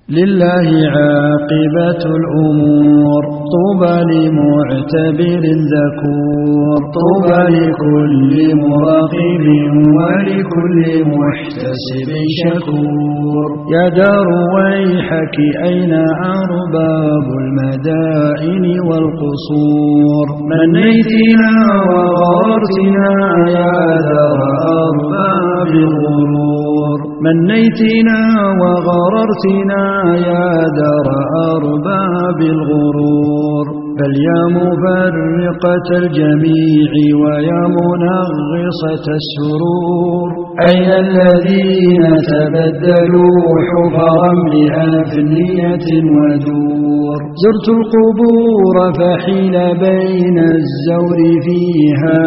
لله عاقبة الأمور طوبى لمعتبر ذكور طوبى لكل مراقب ولكل محتسب شكور يا دار ويحك أين أرباب المدائن والقصور منيتنا وغارتنا يا دار أرباب الغرور منيتنا وغررتنا يا دار أرباب الغرور بل يا مفرقة الجميع ويا منغصة السرور أين الذين تبدلوا حفرا بأفنية ودور زرت القبور فحيل بين الزور فيها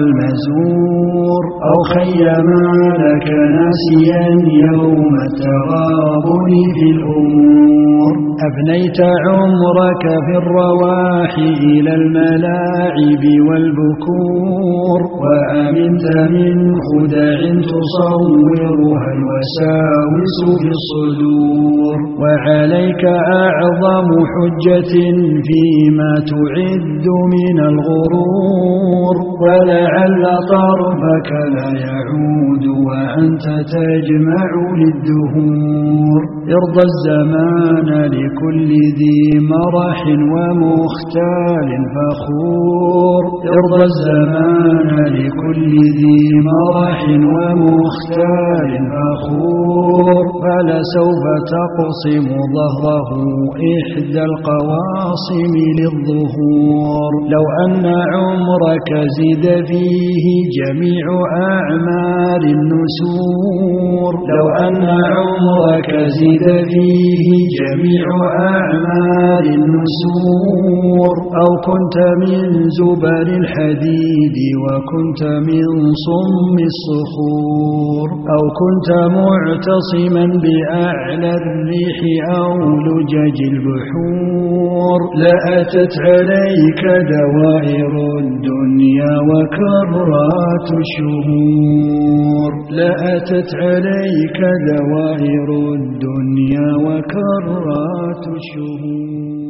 والمزور أو خيما لك ناسيا يوم التغابن في الأمور أفنيت عمرك في الرواح إلى الملاعب والبكور وأمنت من خدع تصورها الوساوس في الصدور وعليك أعظم حجة فيما تعد من الغرور ولعل طرفك لا يعود وأنت تجمع للدهور ارضى الزمان لكل ذي مرح ومختال فخور ارضى الزمان لكل ذي مرح ومختال فخور فلسوف تقصم ظهره إحدى القواصم للظهور لو أن عمرك زد فيه جميع أعمال النسور لو أن عمرك زد فيه جميع أعمال النسور أو كنت من زبر الحديد وكنت من صم الصخور أو كنت معتصما بأعلى الريح أو لجج البحور لأتت عليك دوائر الدنيا وكرات الشهور لأتت عليك دوائر الدنيا وكرات الشهور